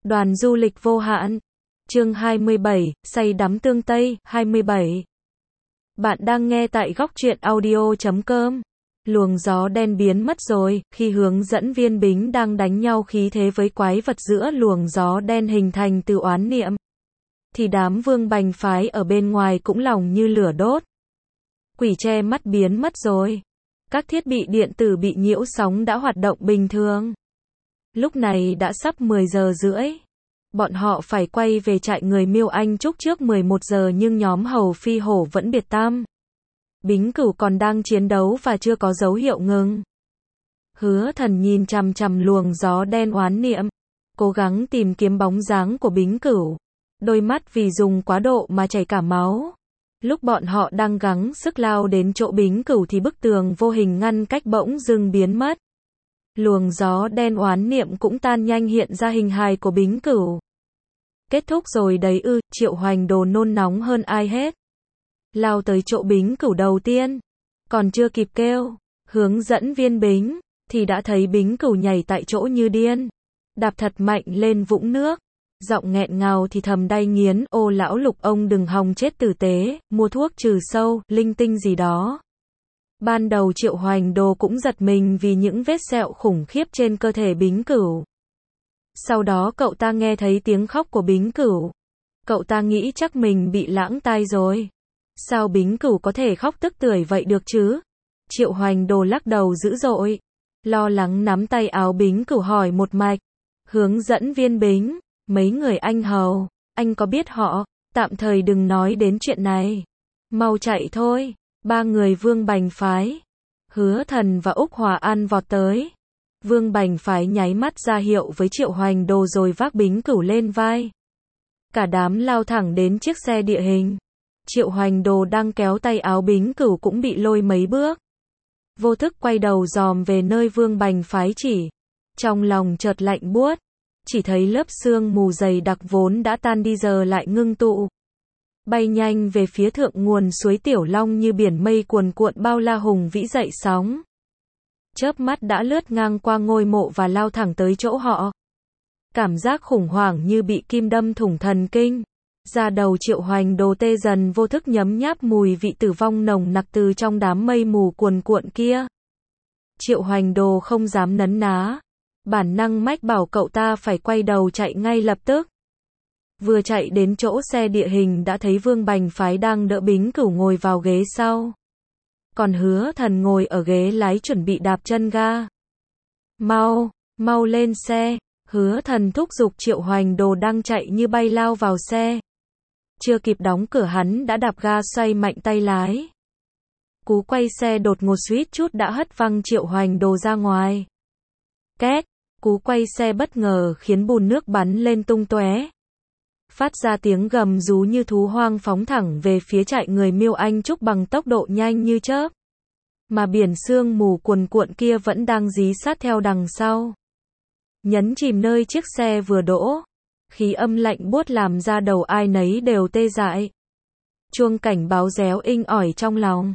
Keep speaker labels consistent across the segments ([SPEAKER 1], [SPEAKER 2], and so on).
[SPEAKER 1] Đoàn du lịch vô hạn. Chương 27, say đắm tương Tây, 27. Bạn đang nghe tại góc truyện audio.com. Luồng gió đen biến mất rồi, khi hướng dẫn viên Bính đang đánh nhau khí thế với quái vật giữa luồng gió đen hình thành từ oán niệm. Thì đám Vương Bành phái ở bên ngoài cũng lòng như lửa đốt. Quỷ che mắt biến mất rồi. Các thiết bị điện tử bị nhiễu sóng đã hoạt động bình thường. Lúc này đã sắp 10 giờ rưỡi. Bọn họ phải quay về trại người Miêu Anh Trúc trước 11 giờ nhưng nhóm Hầu Phi Hổ vẫn biệt tăm. Bính Cửu còn đang chiến đấu và chưa có dấu hiệu ngừng. Hứa Thần nhìn chằm chằm luồng gió đen oán niệm, cố gắng tìm kiếm bóng dáng của Bính Cửu. Đôi mắt vì dùng quá độ mà chảy cả máu. Lúc bọn họ đang gắng sức lao đến chỗ Bính Cửu thì bức tường vô hình ngăn cách bỗng dưng biến mất. Luồng gió đen oán niệm cũng tan nhanh hiện ra hình hài của Bính Cửu. Kết thúc rồi đấy ư, Triệu Hoành Đồ nôn nóng hơn ai hết. Lao tới chỗ Bính Cửu đầu tiên. Còn chưa kịp kêu, hướng dẫn viên Bính, thì đã thấy Bính Cửu nhảy tại chỗ như điên. Đạp thật mạnh lên vũng nước. Giọng nghẹn ngào thì thầm đay nghiến, ô lão Lục ông đừng hòng chết tử tế, mua thuốc trừ sâu, linh tinh gì đó. Ban đầu Triệu Hoành Đồ cũng giật mình vì những vết sẹo khủng khiếp trên cơ thể Bính Cửu. Sau đó cậu ta nghe thấy tiếng khóc của Bính Cửu. Cậu ta nghĩ chắc mình bị lãng tai rồi. Sao Bính Cửu có thể khóc tức tưởi vậy được chứ? Triệu Hoành Đồ lắc đầu dữ dội. Lo lắng nắm tay áo Bính Cửu hỏi một mạch. Hướng dẫn viên Bính, mấy người anh Hầu, anh có biết họ? Tạm thời đừng nói đến chuyện này. Mau chạy thôi. Ba người Vương Bành phái, Hứa Thần và Úc Hòa An vọt tới. Vương Bành phái nháy mắt ra hiệu với Triệu Hoành Đồ rồi vác Bính Cửu lên vai. Cả đám lao thẳng đến chiếc xe địa hình. Triệu Hoành Đồ đang kéo tay áo Bính Cửu cũng bị lôi mấy bước. Vô thức quay đầu dòm về nơi Vương Bành phái chỉ. Trong lòng chợt lạnh buốt. Chỉ thấy lớp sương mù dày đặc vốn đã tan đi giờ lại ngưng tụ. Bay nhanh về phía thượng nguồn suối Tiểu Long như biển mây cuồn cuộn bao la hùng vĩ dậy sóng. Chớp mắt đã lướt ngang qua ngôi mộ và lao thẳng tới chỗ họ. Cảm giác khủng hoảng như bị kim đâm thủng thần kinh. Da đầu Triệu Hoành Đồ tê dần vô thức nhấm nháp mùi vị tử vong nồng nặc từ trong đám mây mù cuồn cuộn kia. Triệu Hoành Đồ không dám nấn ná. Bản năng mách bảo cậu ta phải quay đầu chạy ngay lập tức. Vừa chạy đến chỗ xe địa hình đã thấy Vương Bành phái đang đỡ Bính Cửu ngồi vào ghế sau. Còn Hứa Thần ngồi ở ghế lái chuẩn bị đạp chân ga. Mau lên xe. Hứa Thần thúc giục Triệu Hoành Đồ đang chạy như bay lao vào xe. Chưa kịp đóng cửa hắn đã đạp ga xoay mạnh tay lái. Cú quay xe đột ngột suýt chút đã hất văng Triệu Hoành Đồ ra ngoài. Két, cú quay xe bất ngờ khiến bùn nước bắn lên tung tóe. Phát ra tiếng gầm rú như thú hoang phóng thẳng về phía trại người Miêu Anh Trúc bằng tốc độ nhanh như chớp. Mà biển sương mù cuồn cuộn kia vẫn đang dí sát theo đằng sau. Nhấn chìm nơi chiếc xe vừa đỗ. Khí âm lạnh buốt làm ra đầu ai nấy đều tê dại. Chuông cảnh báo réo inh ỏi trong lòng.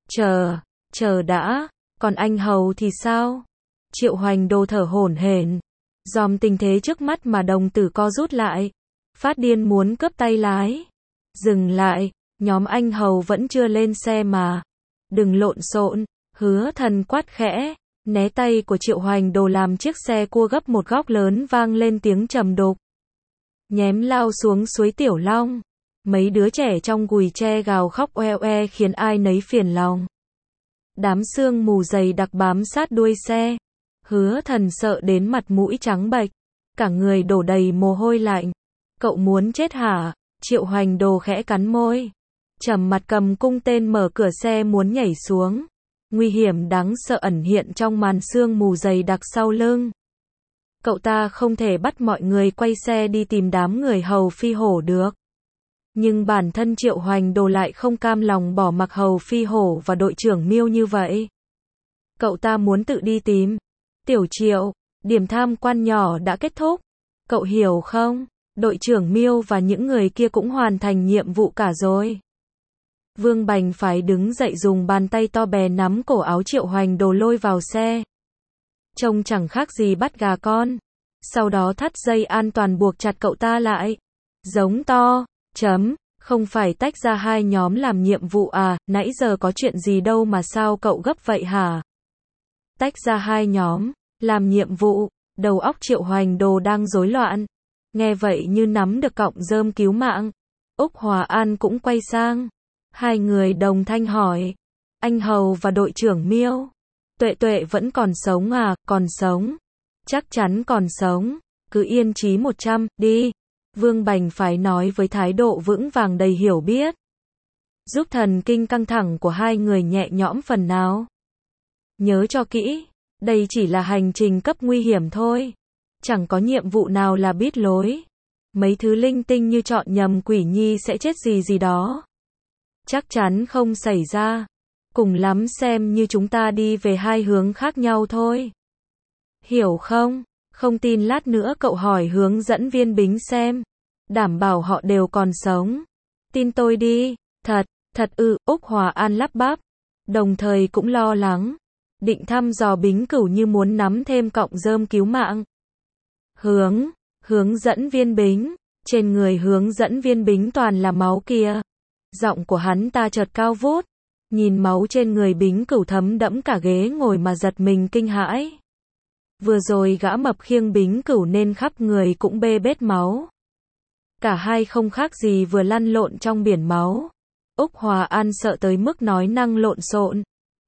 [SPEAKER 1] Chờ đã, còn anh Hầu thì sao? Triệu Hoành Đồ thở hổn hển. Dòm tình thế trước mắt mà đồng tử co rút lại. Phát điên muốn cướp tay lái. Dừng lại, nhóm anh Hầu vẫn chưa lên xe mà. Đừng lộn xộn, Hứa Thần quát khẽ. Né tay của Triệu Hoành Đồ làm chiếc xe cua gấp một góc lớn vang lên tiếng trầm đục. Nhém lao xuống suối Tiểu Long. Mấy đứa trẻ trong gùi tre gào khóc oe oe khiến ai nấy phiền lòng. Đám sương mù dày đặc bám sát đuôi xe. Hứa Thần sợ đến mặt mũi trắng bệch. Cả người đổ đầy mồ hôi lạnh. Cậu muốn chết hả? Triệu Hoành Đồ khẽ cắn môi. Trầm mặt cầm cung tên mở cửa xe muốn nhảy xuống. Nguy hiểm đáng sợ ẩn hiện trong màn sương mù dày đặc sau lưng. Cậu ta không thể bắt mọi người quay xe đi tìm đám người Hầu Phi Hổ được. Nhưng bản thân Triệu Hoành Đồ lại không cam lòng bỏ mặc Hầu Phi Hổ và đội trưởng Miêu như vậy. Cậu ta muốn tự đi tìm. Tiểu Triệu, điểm tham quan nhỏ đã kết thúc. Cậu hiểu không? Đội trưởng Miêu và những người kia cũng hoàn thành nhiệm vụ cả rồi. Vương Bành phải đứng dậy dùng bàn tay to bè nắm cổ áo Triệu Hoành Đồ lôi vào xe. Trông chẳng khác gì bắt gà con. sau đó thắt dây an toàn buộc chặt cậu ta lại. Giống to, không phải tách ra hai nhóm làm nhiệm vụ à, nãy giờ có chuyện gì đâu mà sao cậu gấp vậy hả? Tách ra hai nhóm, làm nhiệm vụ, đầu óc Triệu Hoành Đồ đang rối loạn. Nghe vậy như nắm được cọng rơm cứu mạng. Úc Hòa An cũng quay sang. Hai người đồng thanh hỏi. Anh Hầu và đội trưởng Miêu. Tuệ Tuệ vẫn còn sống à? Còn sống. Chắc chắn còn sống. Cứ yên chí 100, đi. Vương Bành Phái nói với thái độ vững vàng đầy hiểu biết. Giúp thần kinh căng thẳng của hai người nhẹ nhõm phần nào. Nhớ cho kỹ, đây chỉ là hành trình cấp nguy hiểm thôi. Chẳng có nhiệm vụ nào là biết lối. Mấy thứ linh tinh như chọn nhầm quỷ nhi sẽ chết gì đó. Chắc chắn không xảy ra. Cùng lắm xem như chúng ta đi về hai hướng khác nhau thôi. Hiểu không? Không tin lát nữa cậu hỏi hướng dẫn viên Bính xem. Đảm bảo họ đều còn sống. Tin tôi đi. Thật Úc Hòa An lắp bắp. Đồng thời cũng lo lắng. Định thăm dò Bính Cửu như muốn nắm thêm cọng rơm cứu mạng. Hướng dẫn viên Bính. Trên người hướng dẫn viên Bính toàn là máu kìa. Giọng của hắn ta chợt cao vút. Nhìn máu trên người Bính Cửu thấm đẫm cả ghế ngồi mà giật mình kinh hãi. Vừa rồi gã mập khiêng Bính Cửu nên khắp người cũng bê bết máu. Cả hai không khác gì vừa lăn lộn trong biển máu. Úc Hòa An sợ tới mức nói năng lộn xộn.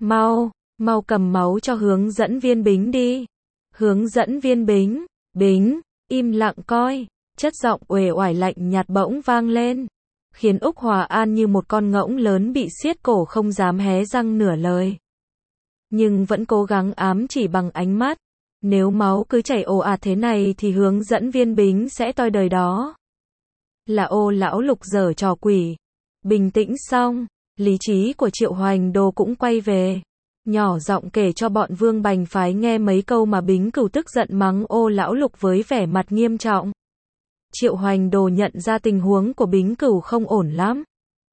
[SPEAKER 1] Mau cầm máu cho hướng dẫn viên Bính đi. Hướng dẫn viên Bính, im lặng coi. Chất giọng uể oải lạnh nhạt bỗng vang lên. Khiến Úc Hòa An như một con ngỗng lớn bị siết cổ không dám hé răng nửa lời. Nhưng vẫn cố gắng ám chỉ bằng ánh mắt. Nếu máu cứ chảy ồ ạt thế này thì hướng dẫn viên Bính sẽ toi đời đó. Là Ô lão Lục giở trò quỷ. Bình tĩnh xong, lý trí của Triệu Hoành Đồ cũng quay về. Nhỏ giọng kể cho bọn Vương Bành Phái nghe mấy câu mà Bính Cửu tức giận mắng Ô lão Lục với vẻ mặt nghiêm trọng. Triệu Hoành Đồ nhận ra tình huống của Bính Cửu không ổn lắm.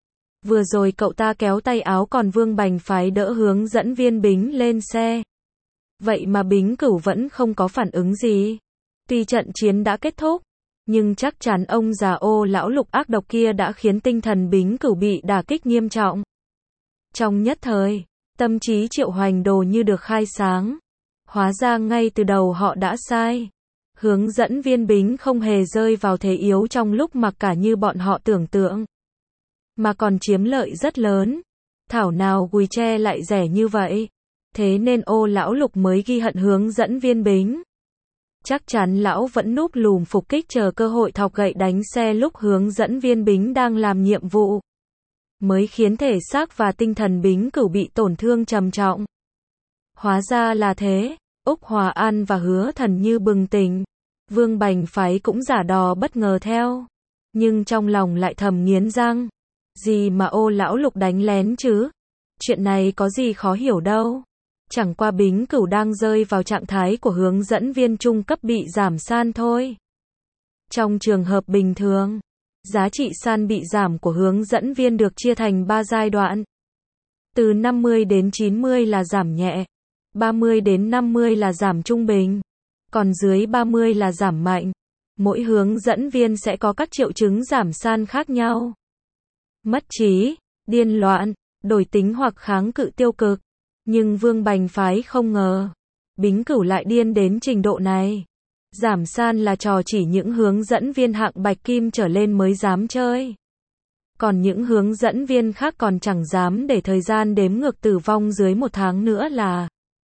[SPEAKER 1] Vừa rồi cậu ta kéo tay áo còn Vương Bành Phái đỡ hướng dẫn viên Bính lên xe. Vậy mà Bính Cửu vẫn không có phản ứng gì. Tuy trận chiến đã kết thúc, nhưng chắc chắn ông già Ô lão Lục ác độc kia đã khiến tinh thần Bính Cửu bị đả kích nghiêm trọng. Trong nhất thời, tâm trí Triệu Hoành Đồ như được khai sáng. Hóa ra ngay từ đầu họ đã sai. Hướng dẫn viên Bính không hề rơi vào thế yếu trong lúc mặc cả như bọn họ tưởng tượng. Mà còn chiếm lợi rất lớn. Thảo nào Gùi Tre lại rẻ như vậy. Thế nên Ô lão Lục mới ghi hận hướng dẫn viên Bính. Chắc chắn lão vẫn núp lùm phục kích chờ cơ hội thọc gậy đánh xe lúc hướng dẫn viên Bính đang làm nhiệm vụ. Mới khiến thể xác và tinh thần Bính Cửu bị tổn thương trầm trọng. Hóa ra là thế. Úc Hòa An và Hứa Thần như bừng tỉnh. Vương Bành Phái cũng giả đò bất ngờ theo. Nhưng trong lòng lại thầm nghiến răng. Gì mà Ô lão Lục đánh lén chứ? Chuyện này có gì khó hiểu đâu. Chẳng qua Bính Cửu đang rơi vào trạng thái của hướng dẫn viên trung cấp bị giảm san thôi. Trong trường hợp bình thường, giá trị san bị giảm của hướng dẫn viên được chia thành 3 giai đoạn. Từ 50 đến 90 là giảm nhẹ, 30 đến 50 là giảm trung bình, còn dưới 30 là giảm mạnh. Mỗi hướng dẫn viên sẽ có các triệu chứng giảm san khác nhau. Mất trí, điên loạn, đổi tính hoặc kháng cự tiêu cực. Nhưng Vương Bành Phái không ngờ, Bính Cửu lại điên đến trình độ này. Giảm san là trò chỉ những hướng dẫn viên hạng bạch kim trở lên mới dám chơi. Còn những hướng dẫn viên khác còn chẳng dám để thời gian đếm ngược tử vong dưới 1 tháng nữa là.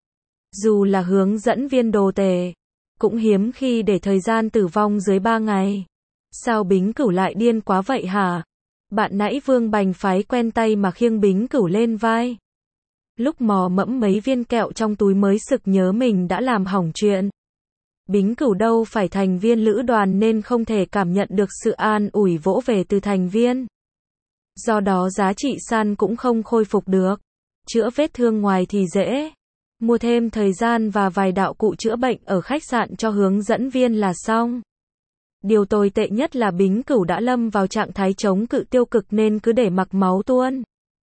[SPEAKER 1] Dù là hướng dẫn viên đồ tể, cũng hiếm khi để thời gian tử vong dưới 3 ngày. Sao Bính Cửu lại điên quá vậy hả? Bạn nãy Vương Bành Phái quen tay mà khiêng Bính Cửu lên vai. Lúc mò mẫm mấy viên kẹo trong túi mới sực nhớ mình đã làm hỏng chuyện. Bính Cửu đâu phải thành viên lữ đoàn nên không thể cảm nhận được sự an ủi vỗ về từ thành viên. Do đó giá trị san cũng không khôi phục được. Chữa vết thương ngoài thì dễ. Mua thêm thời gian và vài đạo cụ chữa bệnh ở khách sạn cho hướng dẫn viên là xong. Điều tồi tệ nhất là Bính Cửu đã lâm vào trạng thái chống cự tiêu cực nên cứ để mặc máu tuôn.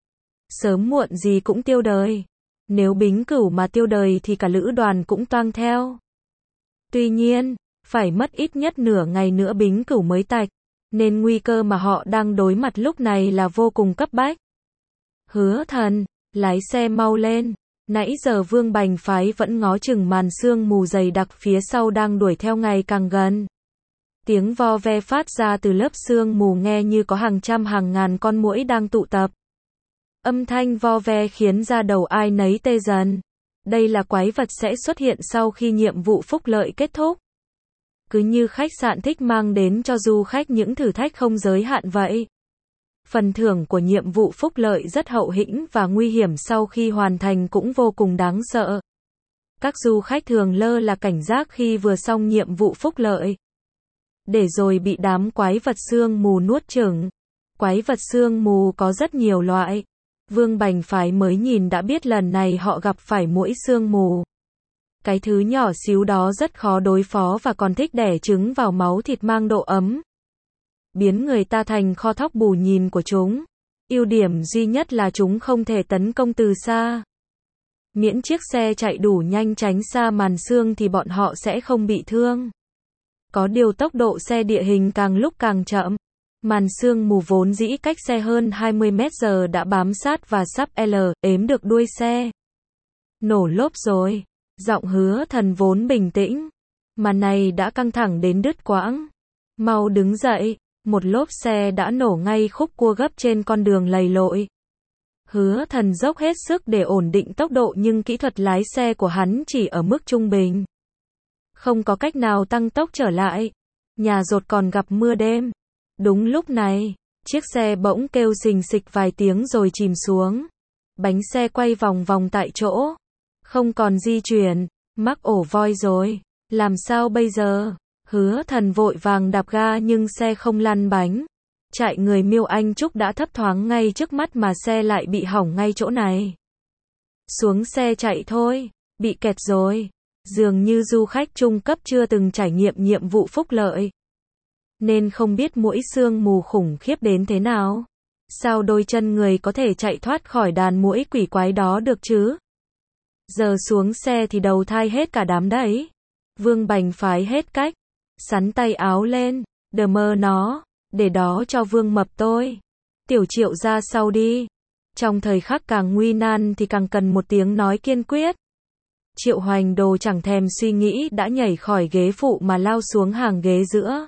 [SPEAKER 1] Sớm muộn gì cũng tiêu đời. Nếu Bính Cửu mà tiêu đời thì cả lữ đoàn cũng toang theo. Tuy nhiên, phải mất ít nhất nửa ngày nữa Bính Cửu mới tạch, nên nguy cơ mà họ đang đối mặt lúc này là vô cùng cấp bách. Hứa Thần, lái xe mau lên. Nãy giờ Vương Bành Phái vẫn ngó chừng màn sương mù dày đặc phía sau đang đuổi theo ngày càng gần. Tiếng vo ve phát ra từ lớp sương mù nghe như có hàng trăm hàng ngàn con muỗi đang tụ tập. Âm thanh vo ve khiến da đầu ai nấy tê dần. Đây là quái vật sẽ xuất hiện sau khi nhiệm vụ phúc lợi kết thúc. Cứ như khách sạn thích mang đến cho du khách những thử thách không giới hạn vậy. Phần thưởng của nhiệm vụ phúc lợi rất hậu hĩnh và nguy hiểm sau khi hoàn thành cũng vô cùng đáng sợ. Các du khách thường lơ là cảnh giác khi vừa xong nhiệm vụ phúc lợi, để rồi bị đám quái vật sương mù nuốt chửng. Quái vật sương mù có rất nhiều loại. Vương Bành Phái mới nhìn đã biết lần này họ gặp phải muỗi sương mù. Cái thứ nhỏ xíu đó rất khó đối phó và còn thích đẻ trứng vào máu thịt mang độ ấm, biến người ta thành kho thóc bù nhìn của chúng. Ưu điểm duy nhất là chúng không thể tấn công từ xa. Miễn chiếc xe chạy đủ nhanh tránh xa màn sương thì bọn họ sẽ không bị thương. Có điều tốc độ xe địa hình càng lúc càng chậm. Màn sương mù vốn dĩ cách xe hơn 20 mét giờ đã bám sát và sắp ếm được đuôi xe. Nổ lốp rồi. Giọng Hứa Thần vốn bình tĩnh, mà này đã căng thẳng đến đứt quãng. Mau đứng dậy. Một lốp xe đã nổ ngay khúc cua gấp trên con đường lầy lội. Hứa Thần dốc hết sức để ổn định tốc độ nhưng kỹ thuật lái xe của hắn chỉ ở mức trung bình. Không có cách nào tăng tốc trở lại. Nhà rột còn gặp mưa đêm. Đúng lúc này, chiếc xe bỗng kêu xình xịch vài tiếng rồi chìm xuống. Bánh xe quay vòng vòng tại chỗ. Không còn di chuyển. Mắc ổ voi rồi. Làm sao bây giờ? Hứa Thần vội vàng đạp ga nhưng xe không lăn bánh. Chạy người Miêu Anh Trúc đã thấp thoáng ngay trước mắt mà xe lại bị hỏng ngay chỗ này. Xuống xe chạy thôi. Bị kẹt rồi. Dường như du khách trung cấp chưa từng trải nghiệm nhiệm vụ phúc lợi, nên không biết muỗi sương mù khủng khiếp đến thế nào. Sao đôi chân người có thể chạy thoát khỏi đàn muỗi quỷ quái đó được chứ? Giờ xuống xe thì đầu thai hết cả đám đấy. Vương Bành Phái hết cách. Sắn tay áo lên. Đờ mơ nó. Để đó cho Vương Mập tôi. Tiểu Triệu ra sau đi. Trong thời khắc càng nguy nan thì càng cần một tiếng nói kiên quyết. Triệu Hoành Đồ chẳng thèm suy nghĩ đã nhảy khỏi ghế phụ mà lao xuống hàng ghế giữa.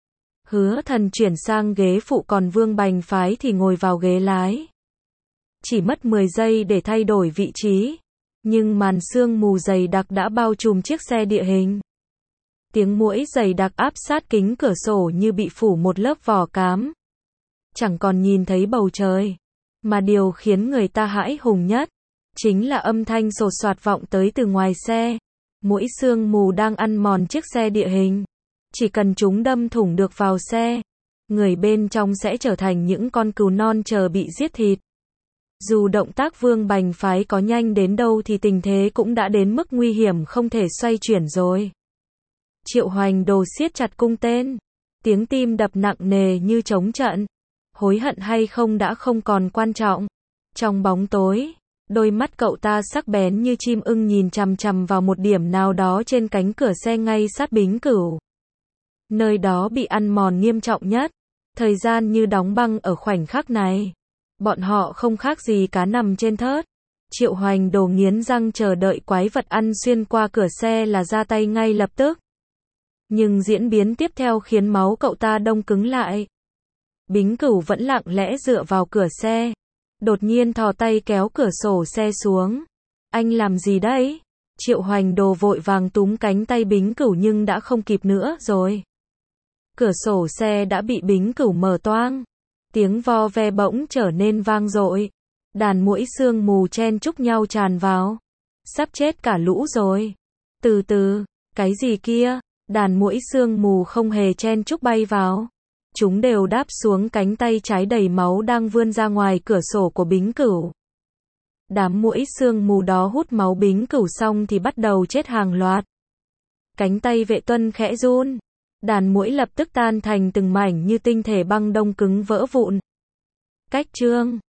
[SPEAKER 1] Hứa Thần chuyển sang ghế phụ còn Vương Bành Phái thì ngồi vào ghế lái. Chỉ mất 10 giây để thay đổi vị trí. Nhưng màn sương mù dày đặc đã bao trùm chiếc xe địa hình. Tiếng muỗi dày đặc áp sát kính cửa sổ như bị phủ một lớp vỏ cám. Chẳng còn nhìn thấy bầu trời. Mà điều khiến người ta hãi hùng nhất chính là âm thanh sột soạt vọng tới từ ngoài xe. Muỗi sương mù đang ăn mòn chiếc xe địa hình. Chỉ cần chúng đâm thủng được vào xe, người bên trong sẽ trở thành những con cừu non chờ bị giết thịt. Dù động tác Vương Bành Phái có nhanh đến đâu thì tình thế cũng đã đến mức nguy hiểm không thể xoay chuyển rồi. Triệu Hoành Đồ siết chặt cung tên. Tiếng tim đập nặng nề như trống trận. Hối hận hay không đã không còn quan trọng. Trong bóng tối, đôi mắt cậu ta sắc bén như chim ưng nhìn chằm chằm vào một điểm nào đó trên cánh cửa xe ngay sát Bính Cửu. Nơi đó bị ăn mòn nghiêm trọng nhất. Thời gian như đóng băng ở khoảnh khắc này. Bọn họ không khác gì cá nằm trên thớt. Triệu Hoành Đồ nghiến răng chờ đợi quái vật ăn xuyên qua cửa xe là ra tay ngay lập tức. Nhưng diễn biến tiếp theo khiến máu cậu ta đông cứng lại. Bính Cửu vẫn lặng lẽ dựa vào cửa xe. Đột nhiên thò tay kéo cửa sổ xe xuống. Anh làm gì đấy? Triệu Hoành Đồ vội vàng túm cánh tay Bính Cửu nhưng đã không kịp nữa rồi. Cửa sổ xe đã bị Bính Cửu mở toang. Tiếng vo ve bỗng trở nên vang dội. Đàn muỗi sương mù chen chúc nhau tràn vào. Sắp chết cả lũ rồi. Từ từ, cái gì kia? Đàn muỗi sương mù không hề chen chúc bay vào. Chúng đều đáp xuống cánh tay trái đầy máu đang vươn ra ngoài cửa sổ của Bính Cửu. Đám muỗi sương mù đó hút máu Bính Cửu xong thì bắt đầu chết hàng loạt. Cánh tay Vệ Tuân khẽ run. Đàn muỗi lập tức tan thành từng mảnh như tinh thể băng đông cứng vỡ vụn. Cách chương